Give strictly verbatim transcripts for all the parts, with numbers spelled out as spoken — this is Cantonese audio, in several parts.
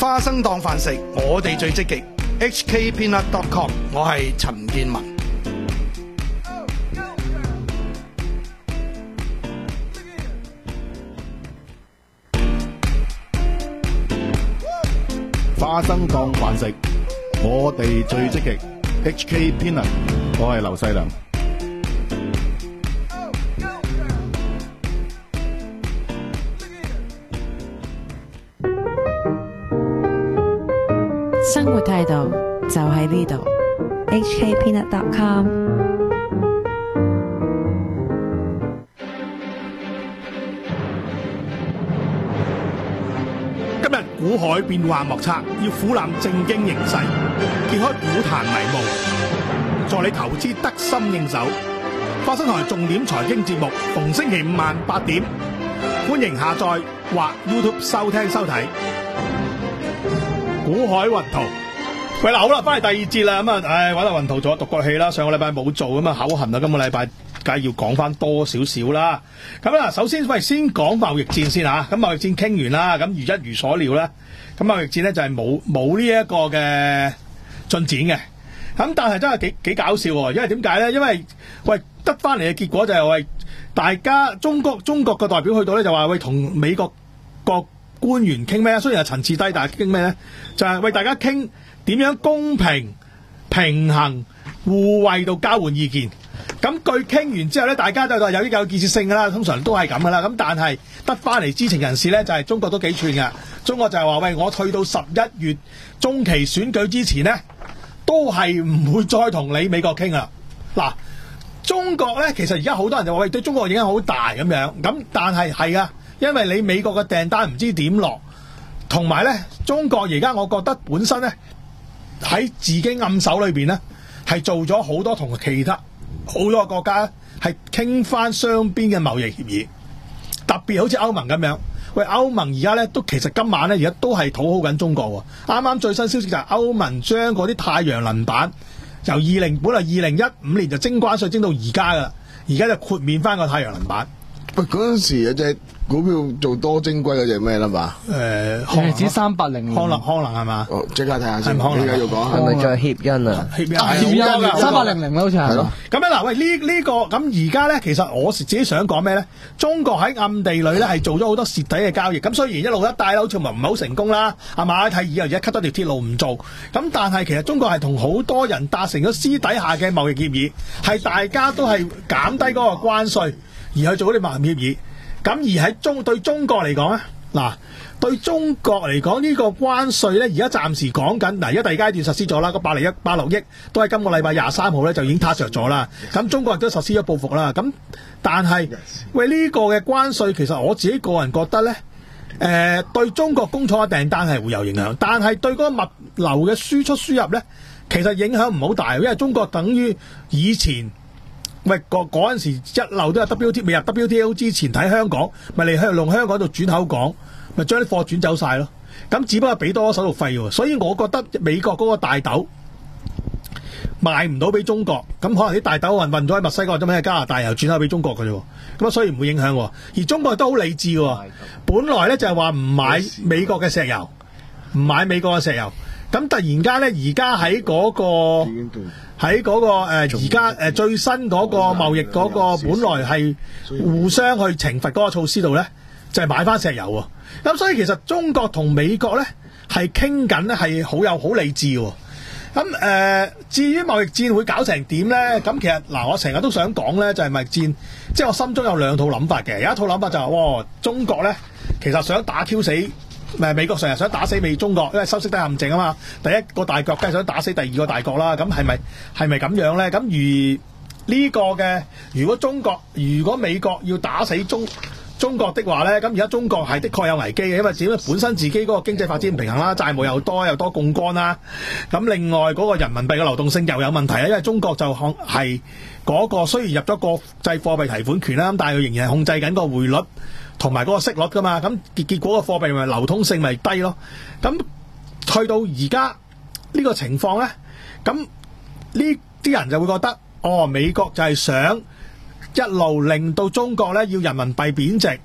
花生當飯食，我哋最積極。H K Peanut dot com， 我係陳建文。 花生當飯食，我哋最積極。H K Peanut， 我係劉細良。 生活態度就喺呢度。 H K Peanut dot com。 今日股海變幻莫測，要俯覽正經形勢，揭開股壇迷霧，助你投資得心應手。花生台重點財經節目，逢星期五晚八點，歡迎下載或 YouTube 收聽收睇。股海雲圖，喂嗱，好啦，翻嚟第二節啦，咁啊，唉，揾下雲圖做獨角戲啦。上個禮拜冇做，咁啊口痕啦，今個禮拜梗係要講翻多少少啦。咁啊，首先喂，先講貿易戰先吓，咁貿易戰傾完啦，咁如一如所料咧，咁貿易戰咧就係冇冇呢一個嘅進展嘅。咁但係真係幾幾搞笑喎，因為點解咧？因為喂得翻嚟嘅結果就係、是、喂大家中國中國嘅代表去到咧就話喂同美國國官員傾咩啊？雖然係層次低，但係傾咩咧？就係、是、為大家傾點樣公平、平衡、互惠到交換意見。咁據傾完之後咧，大家都係有啲有建設性㗎啦，通常都係咁㗎啦。咁但係得翻嚟知情人士咧，就係、是、中國都幾串㗎。中國就係話喂，我去到十一月中期選舉之前咧，都係唔會再同你美國傾啦。嗱，中國咧其實而家好多人就話喂，對中國影響好大咁樣。咁但係係啊。因為你美國嘅訂單唔知點落，同埋咧中國而家我覺得本身咧喺自己暗手裏邊咧係做咗好多同其他好多個國家係傾翻雙邊嘅貿易協議，特別好似歐盟咁樣。喂，歐盟而家咧都其實今晚咧而家都係討好緊中國喎。啱啱最新消息就係歐盟將嗰啲太陽能板由二零本來二零一五年就徵關稅徵到而家噶啦，而家就豁免翻個太陽能板。 喂，嗰陣時有隻股票做多晶硅嗰隻咩啦嘛？ 誒， 係指三百零康能康能係嘛？ 哦，即刻睇下先。 康能你繼續講。 係咪再協恩啊？ 協啊，協恩啊，三百零零啦，好似係。 咁樣嗱，喂呢呢個咁而家咧，其實我自己想講咩咧？中國喺暗地裏咧係做咗好多蝕底嘅交易。咁雖然一路一帶好似唔係好成功啦，係嘛？睇以後而家 cut 多條鐵路唔做。咁但係其實中國係同好多人達成咗私底下嘅貿易協議，係大家都係減低嗰個關稅而去做嗰啲貿易協議。咁而喺中對中國嚟講咧，嗱對中國嚟講呢個關稅咧，而家暫時講緊嗱，而家第二階段實施咗啦，個百零一百六億都係今個禮拜廿三號咧就已經撻着咗啦。咁中國亦都實施咗報復啦。咁但係喂呢個嘅關稅，其實我自己個人覺得咧，誒對中國工廠嘅訂單係會有影響，但係對嗰個物流嘅輸出輸入咧，其實影響唔好大，因為中國等於以前。喂，嗰嗰陣時一路都有 W T O， 未入 W T O 之前睇香港，咪嚟香用香港度轉口港，咪將啲貨轉走晒咯。咁只不過俾多咗手續費喎，所以我覺得美國嗰個大豆賣唔到俾中國，咁可能啲大豆運運咗喺墨西哥或者喺加拿大又轉口俾中國嘅啫。咁啊，所以唔會影響喎。而中國都好理智喎，本來咧就係話唔買美國嘅石油，唔買美國嘅石油。咁突然間咧，而家喺嗰個喺嗰個誒而家誒最新嗰個貿易嗰個本來係互相去懲罰嗰個措施度咧，就係買翻石油喎。咁所以其實中國同美國咧係傾緊咧係好有好理智喎。咁誒、呃，至於貿易戰會搞成點咧？咁其實嗱，我成日都想講咧，就係貿易戰，即係我心中有兩套諗法嘅。有一套諗法就係、是，哇，中國咧其實想打 Q 死。咪美國成日想打死美中國，因為修昔底陷阱啊嘛。第一個大國梗係想打死第二個大國啦。咁係咪係咪咁樣咧？咁如呢個嘅，如果中國如果美國要打死中中國的話咧，咁而家中國係的確有危機嘅，因為自己本身自己嗰個經濟發展唔平衡啦，債務又多又多槓桿啦。咁另外嗰個人民幣嘅流動性又有問題啦，因為中國就係嗰個雖然入咗國際貨幣提款權啦，咁但係佢仍然係控制緊個匯率同埋嗰個息率噶嘛，咁結結果個貨幣咪流通性咪低咯。咁去到而家呢個情況咧，咁呢啲人就會覺得，哦，美國就係想一路令到中國咧要人民幣貶值，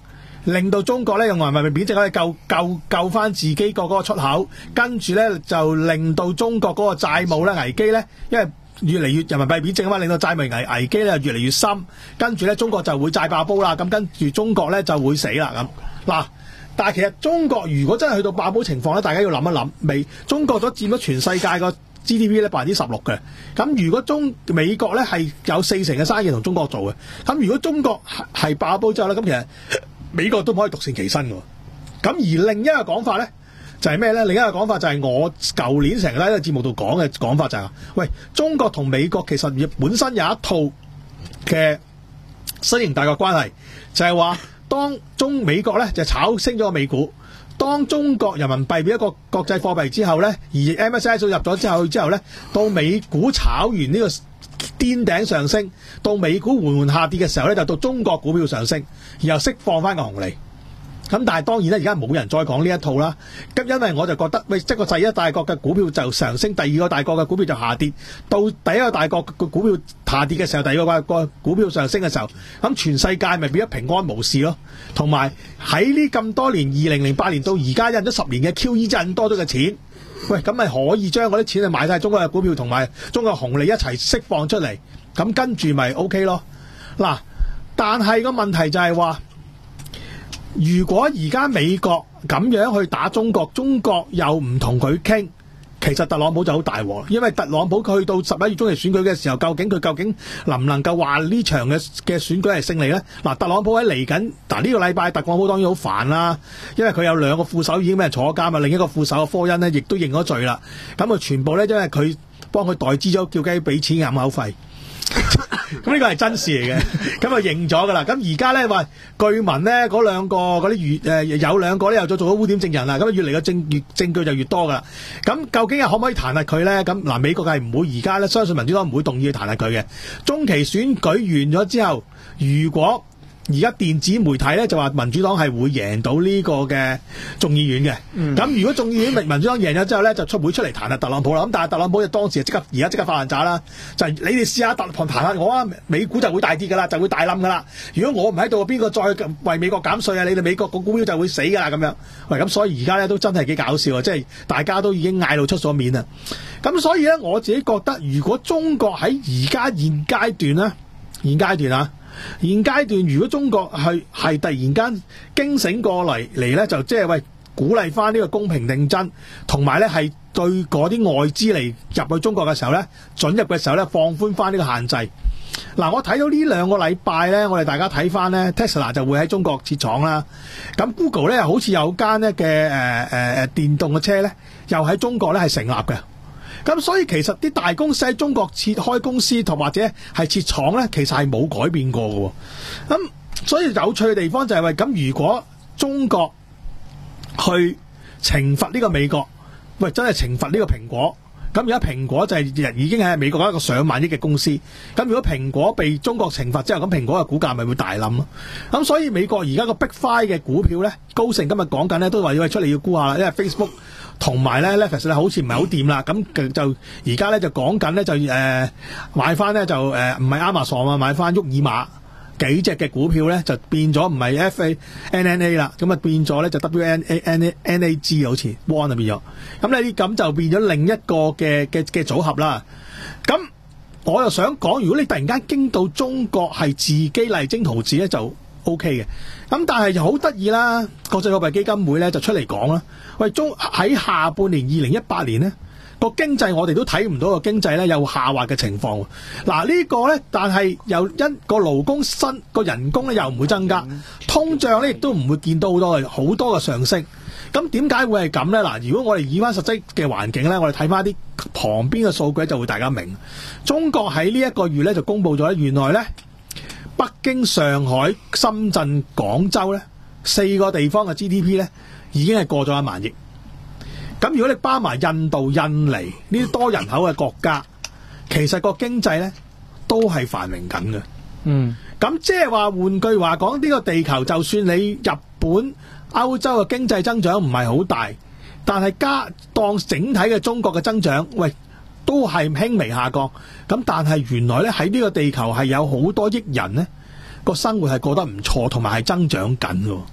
令到中國咧用人民幣貶值可以救救救翻自己個嗰個出口，跟住咧就令到中國嗰個債務咧危機咧，因為越嚟越人民幣貶值啊嘛，令到債務危危機咧越嚟越深，跟住咧中國就會債爆煲啦，咁跟住中國咧就會死啦咁。嗱，但係其實中國如果真係去到爆煲情況咧，大家要諗一諗，未中國都佔咗全世界個 G D P 咧百分之十六嘅，咁如果中美國咧係有四成嘅生意同中國做嘅，咁如果中國係爆煲之後咧，咁其實美國都唔可以獨善其身嘅。咁而另一個講法咧就係咩咧？另一個講法就係我舊年成日喺個節目度講嘅講法就係、是，喂，中國同美國其實本身有一套嘅新型大國關係，就係、是、話當中美國咧就炒升咗個美股。當中國人民幣變一個國際貨幣之後呢，而 M S C I 入咗之後之後呢，到美股炒完呢個顛頂上升，到美股緩緩下跌嘅時候呢，就到中國股票上升，然後釋放翻個紅利。咁但係當然咧，而家冇人再講呢一套啦。咁因為我就覺得，喂，即係個第一大國嘅股票就上升，第二個大國嘅股票就下跌。到第一個大國嘅股票下跌嘅時候，第二個大國股票上升嘅時候，咁全世界咪變咗平安無事咯。同埋喺呢咁多年，二零零八年到而家印咗十年嘅 Q E 印多咗嘅錢，喂，咁咪可以將嗰啲錢去買晒中國嘅股票同埋中國紅利一齊釋放出嚟，咁跟住咪 OK 咯。嗱，但係個問題就係話，如果而家美國咁樣去打中國，中國又唔同佢傾，其實特朗普就好大鑊，因為特朗普佢去到十一月中期選舉嘅時候，究竟佢究竟能唔能夠話呢場嘅嘅選舉係勝利呢？嗱，特朗普喺嚟緊嗱呢個禮拜，特朗普當然好煩啦，因為佢有兩個副手已經俾人坐咗監啊，另一個副手嘅科恩呢亦都認咗罪啦。咁啊，全部呢，因為佢幫佢代資咗，叫雞俾錢掩口費。咁呢個係真事嚟嘅，咁啊認咗噶啦。咁而家咧話據聞咧嗰兩個嗰啲越誒有兩個咧又再做咗污點證人啦，咁越嚟嘅證越證據就越多噶啦。咁究竟係可唔可以彈劾佢咧？咁嗱，美國係唔會而家咧，相信民主黨唔會動議去彈劾佢嘅。中期選舉完咗之後，如果而家電子媒體咧就話民主黨係會贏到呢個嘅眾議院嘅，咁、嗯、如果眾議院民民主黨贏咗之後咧，就出會出嚟彈劾特朗普啦。咁但係特朗普就當時就即刻而家即刻發爛渣啦，就係、你哋試下特朗普彈劾我啊，美股就會大跌噶啦，就會大冧噶啦。如果我唔喺度，邊個再為美國減稅啊？你哋美國個股票就會死噶啦咁樣。喂，咁所以而家咧都真係幾搞笑啊！即係大家都已經嗌到出咗面啦。咁所以咧，我自己覺得，如果中國喺而家現階段咧，現階段啊。現階段如果中國係係突然間驚醒過嚟嚟咧，就即係喂鼓勵翻呢個公平競爭，同埋咧係對嗰啲外資嚟入去中國嘅時候咧，准入嘅時候咧放寬翻呢個限制。嗱，我睇到呢兩個禮拜咧，我哋大家睇翻咧 Tesla 就會喺中國設廠啦。咁 Google 咧好似有間咧嘅誒誒誒電動嘅車咧，又喺中國咧係成立嘅。咁所以其實啲大公司喺中國設開公司同或者係設廠咧，其實係冇改變過嘅。咁所以有趣嘅地方就係話，咁如果中國去懲罰呢個美國，喂，真係懲罰呢個蘋果，咁而家蘋果就係已經係美國一個上萬億嘅公司。咁如果蘋果被中國懲罰之後，咁蘋果嘅股價咪會大冧咯。咁所以美國而家個 Big Five 嘅股票咧，高盛今日講緊咧都話要出嚟要沽下啦，因為 Facebook。同埋咧 Netflix 咧好似唔係好掂啦，咁就而家咧就講緊咧就誒、呃、買翻咧就誒唔係 Amazon 啊，買翻沃爾瑪幾隻嘅股票咧就變咗唔係 F A N N A 啦，咁啊變咗咧就 W N A N A N A G 好似 One 啊變咗，咁咧咁就變咗另一個嘅嘅嘅組合啦。咁我又想講，如果你突然間驚到中國係自己勵精圖治咧就 O K 嘅，咁但係就好得意啦，國際貨幣基金會咧就出嚟講啦。喂，中喺下半年二零一八年呢個經濟我哋都睇唔到個經濟咧有下滑嘅情況。嗱、這個、呢個咧，但係又因個勞工薪個人工咧又唔會增加，通脹咧亦都唔會見到好多嘅好多嘅上升。咁點解會係咁咧？嗱，如果我哋以翻實際嘅環境咧，我哋睇翻啲旁邊嘅數據就會大家明。中國喺呢一個月咧就公布咗，原來咧北京、上海、深圳、廣州咧四個地方嘅 G D P 咧。已經係過咗一萬億，咁如果你包埋印度、印尼呢啲多人口嘅國家，其實個經濟呢都係繁榮緊嘅。 嗯， 咁即係話換句話講，呢個地球就算你日本、歐洲嘅經濟增長唔係好大，但係加當整體嘅中國嘅增長，喂都係輕微下降。咁但係原來呢喺呢個地球係有好多億人呢個生活係過得唔錯，同埋係增長緊嘅。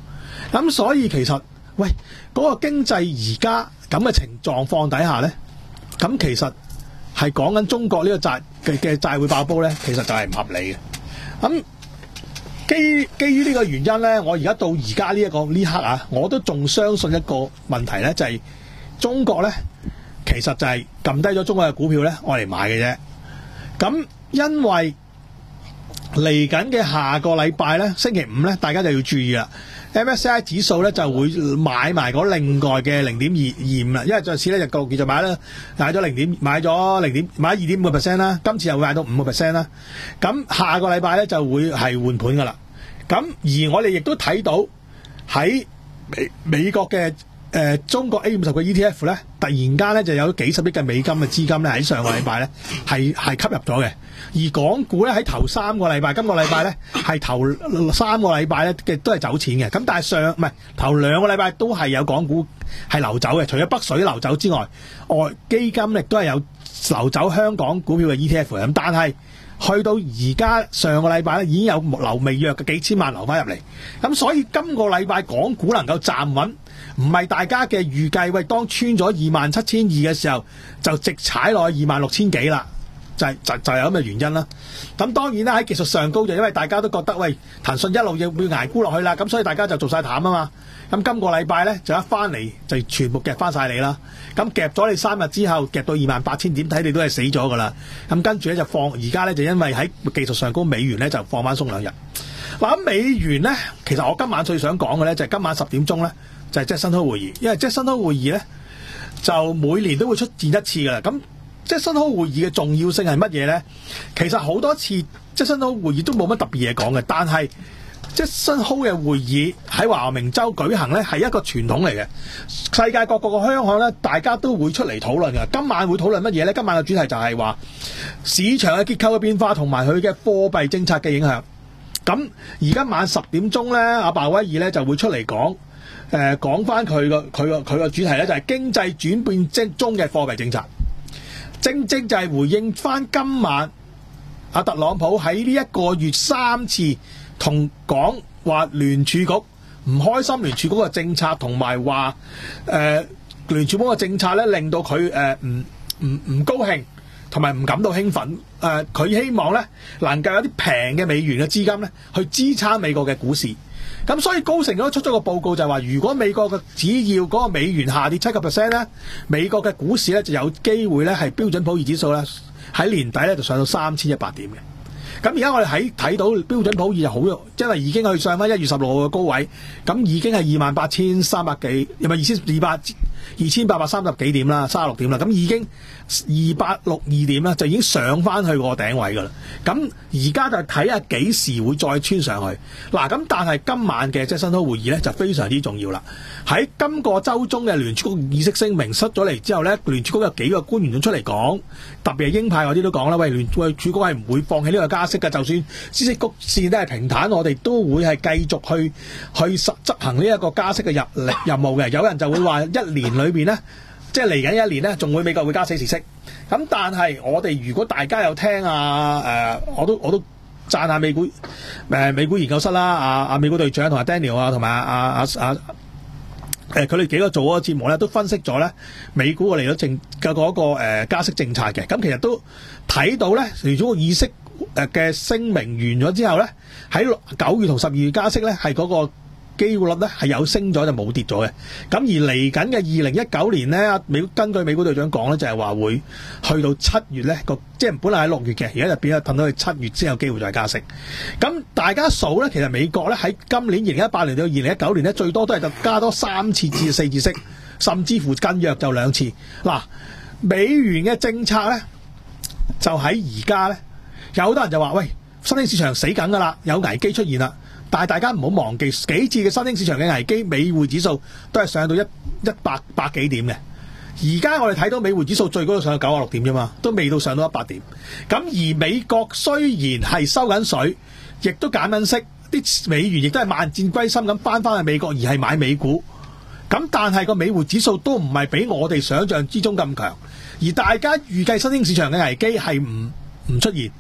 咁所以其實喂嗰、那個經濟而家咁嘅情狀況底下咧，咁其實係講緊中國呢個債嘅嘅債會爆煲咧，其實就係唔合理嘅。咁基基於呢個原因咧，我而家到而家呢一個呢刻啊，我都仲相信一個問題咧，就係、是、中國咧其實就係撳低咗中國嘅股票咧，我嚟買嘅啫。咁因為嚟緊嘅下個禮拜咧，星期五咧，大家就要注意啦。M S C I 指數咧就會買埋嗰另外嘅零點二二五啦，因為嗰陣時咧就個結就買啦，買咗零點買咗零點買二點五個 percent 啦，今次又會買到五個 percent 啦。咁下個禮拜咧就會係換盤噶啦。咁而我哋亦都睇到喺美美國嘅誒、呃、中國 A 五十嘅 E T F 咧，突然間咧就有幾十億嘅美金嘅資金咧喺上個禮拜咧係係吸入咗嘅。而港股咧喺頭三個禮拜，今個禮拜咧係頭三個禮拜咧嘅都係走錢嘅。咁但係上唔係頭兩個禮拜都係有港股係流走嘅，除咗北水流走之外，外基金亦都係有流走香港股票嘅 E T F 嘅。咁但係去到而家上個禮拜咧已經有流未約嘅幾千萬流翻入嚟。咁所以今個禮拜港股能夠站穩，唔係大家嘅預計。喂，當穿咗二萬七千二嘅時候，就直踩落去二萬六千幾啦。就係就就係咁嘅原因啦。咁當然啦，喺技術上高就因為大家都覺得喂騰訊一路要要捱沽落去啦，咁所以大家就做晒淡啊嘛。咁今個禮拜咧就一翻嚟就全部夾翻晒你啦。咁夾咗你三日之後，夾到二萬八千點，睇你都係死咗噶啦。咁跟住咧就放，而家咧就因為喺技術上高美元咧就放翻鬆兩日。嗱，咁美元咧，其實我今晚最想講嘅咧就係今晚十點鐘咧就係Jackson Hole會議，因為Jackson Hole會議咧就每年都會出現一次噶啦。咁Jackson Hole會議嘅重要性係乜嘢咧？其實好多次Jackson Hole會議都冇乜特別嘢講嘅，但係Jackson Hole嘅會議喺華明州舉行咧係一個傳統嚟嘅。世界各國嘅央行咧，大家都會出嚟討論嘅。今晚會討論乜嘢咧？今晚嘅主題就係話市場嘅結構嘅變化同埋佢嘅貨幣政策嘅影響。咁而家晚十點鐘咧，阿鮑威爾咧就會出嚟講，誒講翻佢個佢個佢個主題咧就係經濟轉變即中嘅貨幣政策。正正就係回應翻今晚阿特朗普喺呢一個月三次同講話聯儲局唔開心聯儲局嘅政策，同埋話誒聯儲局嘅政策咧令到佢誒唔唔唔高興，同埋唔感到興奮。誒、呃、佢希望咧能夠有啲平嘅美元嘅資金咧去支撐美國嘅股市。咁所以高盛都出咗個報告就係話，如果美國嘅只要嗰個美元下跌七個 percent 咧，美國嘅股市咧就有機會咧係標準普爾指數咧喺年底咧就上到三千一百點嘅。咁而家我哋喺睇到標準普爾就好，因為已經去上翻一月十六號嘅高位，咁已經係二萬八千三百幾，又咪二千二百二千八百三十幾點啦，三十六點啦，咁已經二百六二點啦，就已經上翻去個頂位噶啦。咁而家就睇下幾時會再穿上去。嗱，咁但係今晚嘅Jackson Hole會議咧就非常之重要啦。喺今個週中嘅聯儲局議息聲明出咗嚟之後咧，聯儲局有幾個官員都出嚟講，特別係鷹派嗰啲都講啦，喂，聯儲局係唔會放棄呢個加息嘅，就算孳息曲線都係平坦，我哋都會係繼續去去實執行呢一個加息嘅任任務嘅。有人就會話一年裏邊咧，即係嚟緊一年咧，仲會美國會加四次息。咁但係我哋如果大家有聽啊誒、呃，我都我都讚下美股誒、呃、美股研究室啦，阿、啊、阿美股隊長同埋 Daniel 啊，同埋阿阿阿誒佢哋幾個做嗰個節目咧，都分析咗咧美股嘅利率政嘅嗰個誒加息政策嘅。咁其實都睇到咧，聯儲局議息誒嘅聲明完咗之後咧，喺九月同十二月加息咧，係嗰個機會率咧係有升咗就冇跌咗嘅。咁而嚟緊嘅二零一九年咧，美根據美股隊長講咧，就係話會去到七月咧個，即係本來喺六月嘅，而家就變咗褪到去七月先有機會再加息。咁大家數咧，其實美國咧喺今年二零一八年到二零一九年咧，最多都係加多三次至四次息，甚至乎更弱就兩次。嗱，美元嘅政策咧就喺而家咧，有好多人就話喂，新興市場死緊噶啦，有危機出現啦。但係大家唔好忘記幾次嘅新興市場嘅危機，美匯指數都係上到一一百百幾點嘅。而家我哋睇到美匯指數最高都上到九十六點啫嘛，都未到上到一百點。咁而美國雖然係收緊水，亦都減緊息，啲美元亦都係萬箭歸心咁翻翻去美國，而係買美股。咁但係個美匯指數都唔係比我哋想象之中咁強，而大家預計新興市場嘅危機係唔唔出現。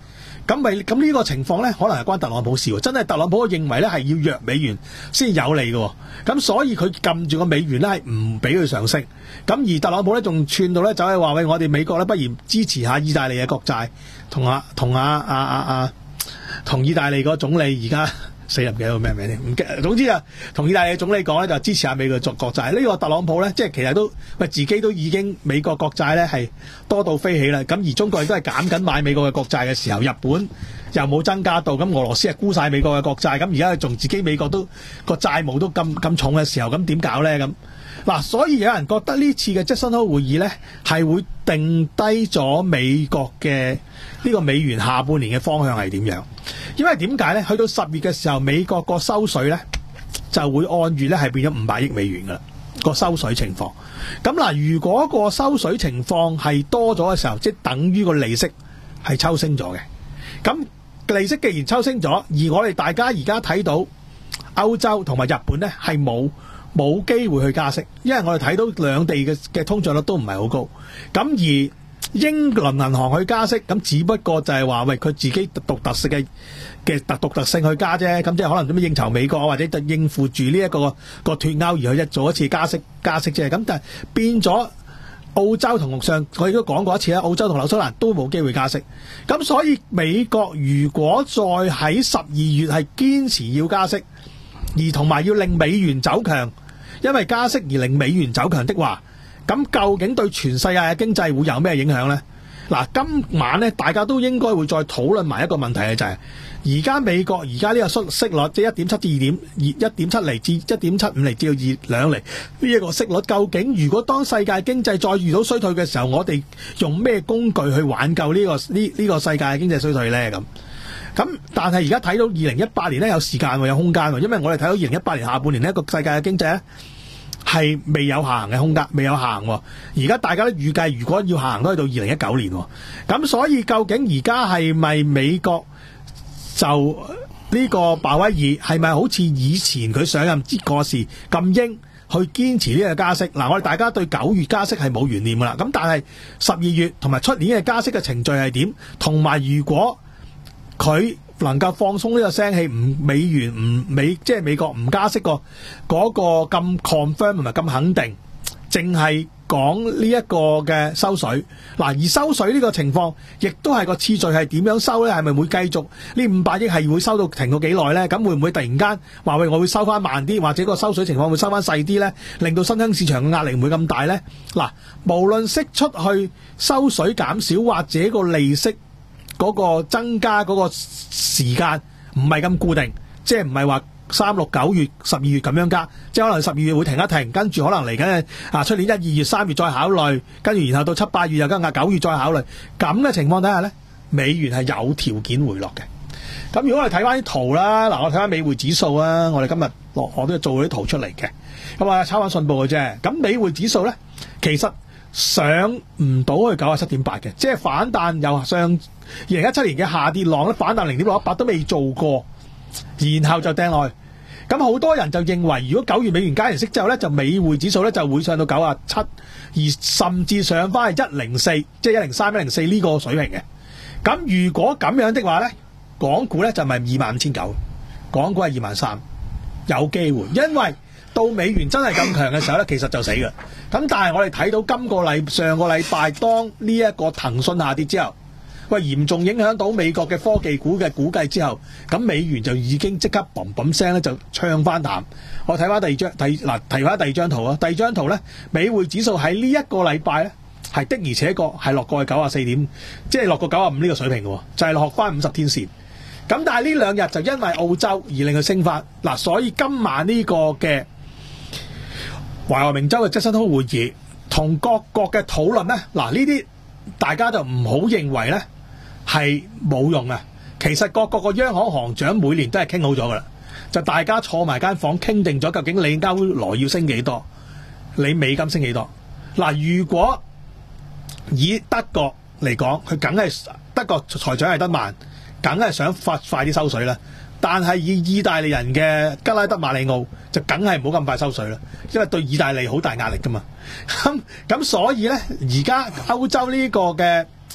咁咪咁呢個情況咧，可能係關特朗普事喎。真係特朗普認為咧係要弱美元先有利嘅，咁所以佢撳住個美元咧係唔俾佢上升。咁而特朗普咧仲串到咧走去話喂，我哋美國咧不如支持下意大利嘅國債，同啊同啊啊啊啊同意大利個總理而家。死人唔記得個咩名添，唔記。總之啊，同意大利總理講咧，就支持下美國作國債。呢、這個特朗普咧，即係其實都喂自己都已經美國國債咧係多到飛起啦。咁而中國亦都係減緊買美國嘅國債嘅時候，日本又冇增加到，咁俄羅斯係沽晒美國嘅國債，咁而家仲自己美國都個債務都咁咁重嘅時候，咁點搞咧？咁嗱，所以有人覺得呢次嘅傑森霍會議咧係會定低咗美國嘅呢個美元下半年嘅方向係點樣？因為點解咧？去到十月嘅時候，美國個收水咧就會按月咧係變咗五百億美元噶啦，個收水情況。咁嗱，如果個收水情況係多咗嘅時候，即係等於個利息係抽升咗嘅。咁利息既然抽升咗，而我哋大家而家睇到歐洲同埋日本咧係冇冇機會去加息，因為我哋睇到兩地嘅嘅通脹率都唔係好高。咁而英倫銀行去加息，咁只不過就係話喂佢自己獨特性嘅嘅特獨特性去加啫，咁即係可能點樣應酬美國或者應付住呢一個個脫歐而去一做一次加息加息啫。咁但係變咗澳洲同上我亦都講過一次啦，澳洲同紐西蘭都冇機會加息。咁所以美國如果再喺十二月係堅持要加息，而同埋要令美元走強，因為加息而令美元走強的話，咁究竟對全世界嘅經濟會有咩影響呢？嗱，今晚咧大家都應該會再討論埋一個問題嘅，就係而家美國而家呢個息息率即係一點七至二點二一點七厘至一點七五厘至到二兩厘呢一個息率，究竟如果當世界經濟再遇到衰退嘅時候，我哋用咩工具去挽救呢個呢呢個世界嘅經濟衰退呢？咁咁，但係而家睇到二零一八年咧有時間喎，有空間喎，因為我哋睇到二零一八年下半年呢個世界嘅經濟咧係未有下行嘅空間，未有下行喎。而家大家都預計，如果要下行都係到二零一九年喎。咁所以究竟而家係咪美國就呢個鮑威爾係咪好似以前佢上任嗰時咁鷹去堅持呢個加息？嗱，我哋大家對九月加息係冇懸念噶啦。咁但係十二月同埋出年嘅加息嘅程序係點？同埋如果佢能夠放鬆呢個聲氣，唔美元唔美即係美國唔加息個嗰個咁 confirm 同埋咁肯定，淨係講呢一個嘅收水。嗱，而收水呢個情況，亦都係個次序係點樣收呢？係咪會繼續呢五百億係會收到停到幾耐呢？咁會唔會突然間話喂我會收翻慢啲，或者個收水情況會收翻細啲呢？令到新興市場嘅壓力唔會咁大呢？嗱，無論釋出去收水減少或者個利息嗰個增加嗰個時間唔係咁固定，即係唔係話三六九月、十二月咁樣加，即係可能十二月會停一停，跟住可能嚟緊啊出年一二月、三月再考慮，跟住然後到七八月又加下九月再考慮，咁嘅情況底下呢，美元係有條件回落嘅。咁如果我哋睇翻啲圖啦，嗱我睇翻美匯指數啊，我哋今日落我都做咗啲圖出嚟嘅，咁啊抄翻信報嘅啫。咁美匯指數呢，其實上唔到去九十七點八嘅，即係反彈又上二零一七年嘅下跌浪咧，反彈零點六一八都未做過，然後就掟落去。咁好多人就認為，如果九月美元加完息之後咧，就美匯指數咧就會上到九啊七，而甚至上翻係一零四，即係一零三、一零四呢個水平嘅。咁如果咁樣的話咧，港股咧就咪二萬五千九，港股係二萬三，有機會，因為到美元真係咁強嘅時候咧，其實就死嘅。咁但係我哋睇到今個禮上個禮拜，當呢一個騰訊下跌之後，喂嚴重影響到美國嘅科技股嘅估計之後，咁美元就已經即刻嘣嘣聲咧就唱翻淡。我睇翻第二張，第嗱提翻第二張圖啊，第二張圖咧，美匯指數喺呢一個禮拜咧係的而且確係落過去九啊四點，即係落過九啊五呢個水平嘅，就係落翻五十天線。咁但係呢兩日就因為澳洲而令佢升翻嗱，所以今晚呢個嘅華俄明州嘅傑森霍會議同各國嘅討論咧，嗱呢啲大家就唔好認為咧係冇用啊。其實各國個央行行長每年都係傾好咗噶啦，就大家坐埋間房傾定咗，究竟你歐羅要升幾多，你美金升幾多。嗱，如果以德國嚟講，佢梗係德國財長係得慢，梗係想快快啲收水啦。但係以意大利人嘅吉拉德馬里奧就梗係唔好咁快收水啦，因為對意大利好大壓力噶嘛。咁咁所以咧，而家歐洲呢個嘅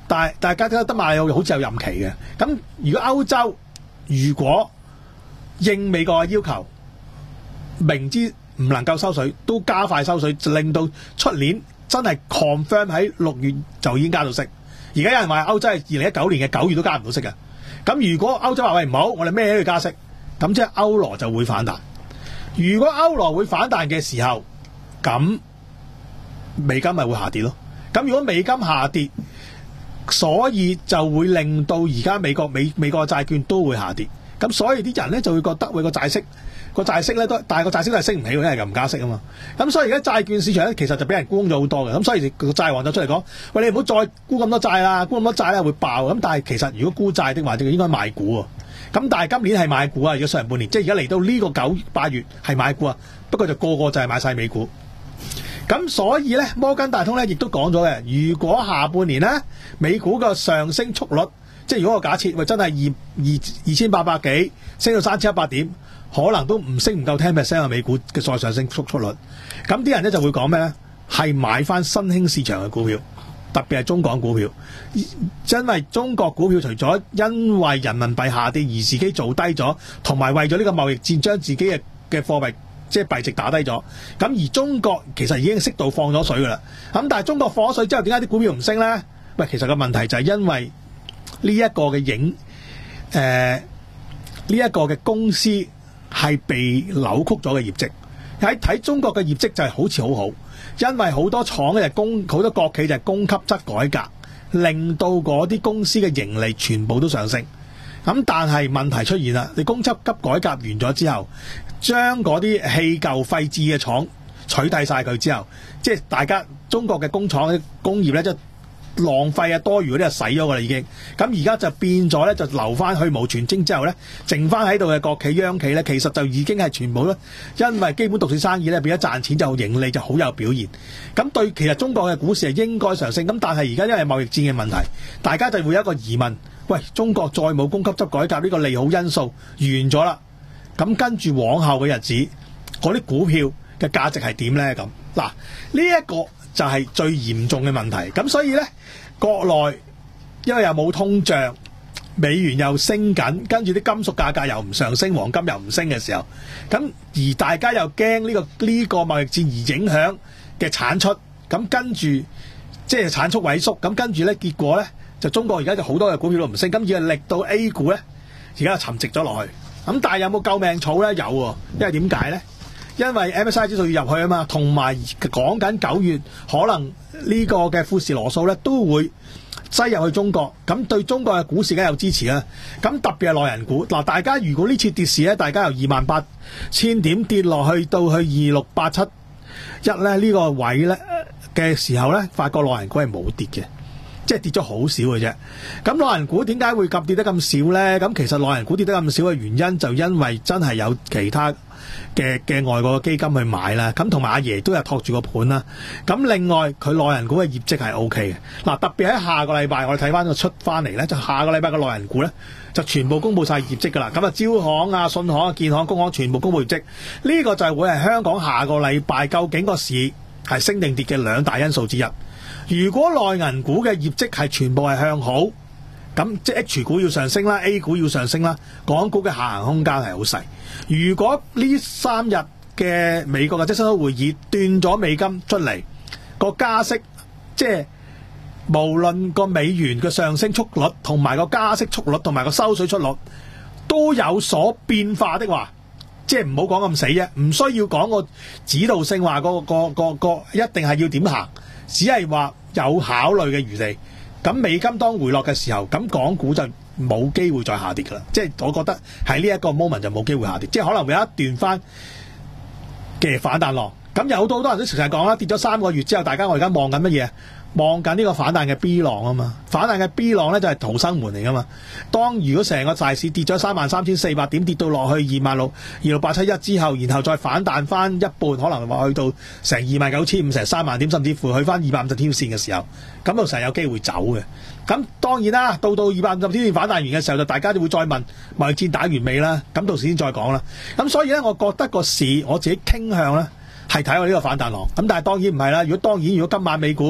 但係大家都得買好似有任期嘅。咁如果歐洲如果應美國嘅要求，明知唔能夠收水，都加快收水，就令到出年真係 confirm 喺六月就已經加到息。而家有人話歐洲係二零一九年嘅九月都加唔到息嘅。咁如果歐洲話喂唔好，我哋咩都要加息，咁即係歐羅就會反彈。如果歐羅會反彈嘅時候，咁美金咪會下跌咯。咁如果美金下跌，所以就會令到而家美國美美國嘅債券都會下跌。咁所以啲人咧就會覺得喂個債息個債息咧都，但係個債息都係升唔起，因為又唔加息啊嘛。咁所以而家債券市場咧其實就俾人沽咗好多嘅。咁所以個債王就出嚟講：喂，你唔好再沽咁多債啦，沽咁多債咧會爆。咁但係其實如果沽債的話，就應該賣股喎。咁但係今年係買股啊，如果上半年即係而家嚟到呢個九八月係買股啊，不過就個個就係買晒美股。咁所以咧，摩根大通咧亦都講咗嘅，如果下半年咧美股嘅上升速率，即係如果我假設喂真係二二二千八百幾升到三千一百點，可能都唔升唔夠 ten percent 嘅美股嘅再上升速速率。咁啲人咧就會講咩咧？係買翻新興市場嘅股票，特別係中港股票，因為中國股票除咗因為人民幣下跌而自己做低咗，同埋為咗呢個貿易戰將自己嘅嘅貨幣即係幣值打低咗。咁而中國其實已經適度放咗水噶啦。咁但係中國放咗水之後，點解啲股票唔升咧？喂，其實個問題就係因為呢一個嘅影誒呢一個嘅公司係被扭曲咗嘅業績。喺睇中國嘅業績就係好似好好，因為好多廠咧就供好多國企就係供給側改革，令到嗰啲公司嘅盈利全部都上升。咁但係問題出現啦，你供給急改革完咗之後，將嗰啲棄舊廢置嘅廠取締晒佢之後，即係大家中國嘅工廠嘅工業咧，即係浪費啊多餘嗰啲就洗咗㗎啦已經。咁而家就變咗咧，就留翻去無全精之後咧，剩翻喺度嘅國企央企咧，其實就已經係全部咧，因為基本獨市生意咧變咗賺錢就盈利就好有表現。咁對其實中國嘅股市係應該上升，咁但係而家因為貿易戰嘅問題，大家就會有一個疑問：喂，中國再冇供給側改革呢個利好因素完咗啦，咁跟住往後嘅日子，嗰啲股票嘅價值係點咧？咁嗱，呢一個就係最嚴重嘅問題。咁所以咧，國內因為又冇通脹，美元又升緊，跟住啲金屬價格又唔上升，黃金又唔升嘅時候，咁而大家又驚呢個呢個貿易戰而影響嘅產出，咁跟住即係產出萎縮，咁跟住咧結果咧就中國而家就好多嘅股票都唔升，咁而力到 A 股咧而家就沉寂咗落去。咁但係有冇救命草咧？有喎，因為點解咧？因為 M S C I 指數要入去啊嘛，同埋講緊九月可能呢個嘅富時羅素咧都會擠入去中國，咁對中國嘅股市梗係有支持啦。咁特別係內人股嗱，大家如果呢次跌市咧，大家由二萬八千點跌落去到去二六八七一咧呢個位咧嘅時候咧，發覺內人股係冇跌嘅，即係跌咗好少嘅啫。咁內人股點解會咁跌得咁少咧？咁其實內人股跌得咁少嘅原因就因為真係有其他嘅嘅外國嘅基金去買啦，咁同埋阿爺都有托住個盤啦。咁另外佢內人股嘅業績係 O K 嘅。嗱，特別喺下個禮拜我哋睇翻個出翻嚟咧，就下個禮拜嘅內人股咧就全部公布晒業績噶啦。咁啊，招行啊、信行啊、建行、工行全部公布業績。呢個就係會係香港下個禮拜究竟個市係升定跌嘅兩大因素之一。如果內銀股嘅業績係全部係向好，咁即係 H 股要上升啦， A 股要上升啦，港股嘅下行空間係好細。如果呢三日嘅美國嘅積分會議斷咗美金出嚟，個加息即係無論個美元嘅上升速率同埋個加息速率同埋個收水速率都有所變化的話，即係唔好講咁死啫，唔需要講個指導性話個個個個一定係要點行，只係話有考慮嘅餘地。咁美金當回落嘅時候，咁港股就冇機會再下跌噶啦。即係我覺得喺呢一個 moment 就冇機會下跌，即係可能會有一段翻嘅反彈浪。咁有好多好多人都成日講啦，跌咗三個月之後，大家我而家望緊乜嘢？望緊呢個反彈嘅 B 浪啊嘛，反彈嘅 B 浪咧就係逃生門嚟噶嘛。當如果成個大市跌咗三萬三千四百點，跌到落去二萬六、二六八七一之後，然後再反彈翻一半，可能話去到成二萬九千五、成三萬點，甚至乎去翻二百五十天線嘅時候，咁就成日有機會走嘅。咁當然啦，到到二百五十天線反彈完嘅時候，就大家就會再問貿易戰打完未啦？咁到時先再講啦。咁所以咧，我覺得個市我自己傾向咧係睇我呢個反彈浪。咁但係當然唔係啦。如果當然如果今晚美股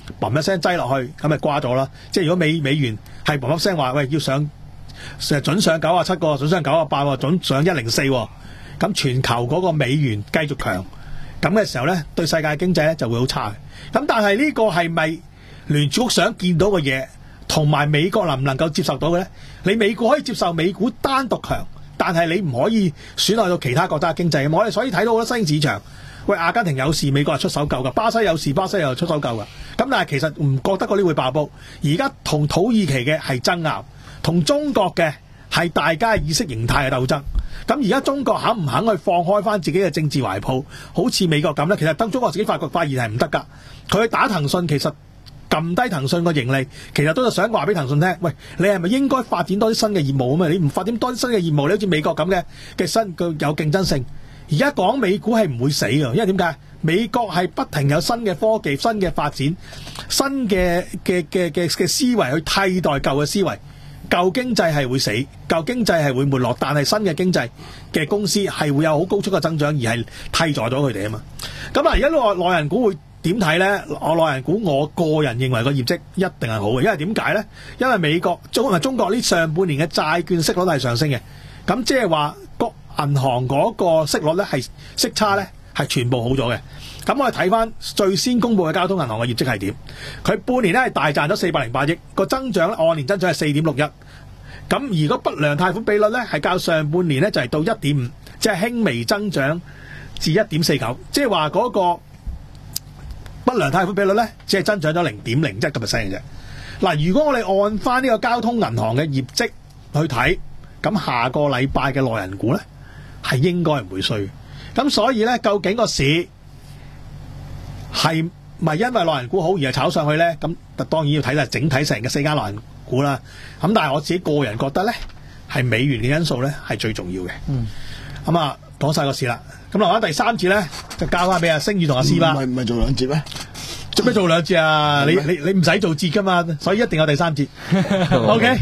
嘣一聲擠落去，咁咪瓜咗啦。即係如果美美元係嘣一聲話，喂要上成日準上九啊七個，準上九啊八，準上一零四，咁全球嗰個美元繼續強，咁嘅時候咧，對世界經濟咧就會好差嘅。咁但係呢個係咪聯儲局想見到嘅嘢，同埋美國能唔能夠接受到嘅咧？你美國可以接受美股單獨強，但係你唔可以損害到其他國家嘅經濟。我哋所以睇到好多新興市場，喂，阿根廷有事，美國係出手救噶；巴西有事，巴西又出手救噶。咁但係其實唔覺得嗰啲會爆煲。而家同土耳其嘅係爭拗，同中國嘅係大家意識形態嘅鬥爭。咁而家中國肯唔肯去放開翻自己嘅政治懷抱，好似美國咁呢？其實當中國自己發覺發現係唔得噶。佢去打騰訊，其實撳低騰訊個盈利，其實都係想話俾騰訊聽，喂，你係咪應該發展多啲新嘅業務啊？嘛，你唔發展多啲新嘅業務，你好似美國咁嘅嘅新嘅有競爭性。而家講美股係唔會死㗎，因為點解？美國係不停有新嘅科技、新嘅發展、新嘅嘅嘅嘅嘅思維去替代舊嘅思維。舊經濟係會死，舊經濟係會沒落，但係新嘅經濟嘅公司係會有好高速嘅增長，而係替代咗佢哋啊嘛。咁啊，而家內內人股會點睇呢？我內人股我個人認為個業績一定係好嘅，因為點解呢？因為美國中中國呢上半年嘅債券息率係上升嘅，咁即係話個銀行嗰個息率呢係息差呢係全部好咗嘅。咁我哋睇翻最先公布嘅交通銀行嘅業績係點？佢半年咧係大賺咗四百零八億，個增長咧按年增長係四點六一。咁而個不良貸款比率咧係較上半年咧就係到一點五，即係輕微增長至一點四九，即係話嗰個不良貸款比率咧只係增長咗零點零一個 percent 嘅啫。嗱，如果我哋按翻呢個交通銀行嘅業績去睇，咁下個禮拜嘅內人股咧係應該唔會衰。咁所以咧，究竟個市係咪因為內人股好而係炒上去咧？咁當然要睇下整體成嘅四間內人股啦。咁但係我自己個人覺得咧，係美元嘅因素咧係最重要嘅。嗯。咁啊，講晒個市啦。咁留翻第三節咧，就交翻俾阿星宇同阿師吧。 唔係唔係做兩節咩？ 做咩做兩節啊？你你你唔使做節噶嘛，所以一定有第三節。O K。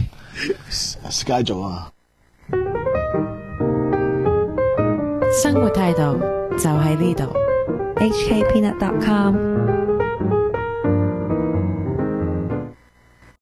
Sky 做啊。 生活態度就喺呢度。 H K Peanut dot com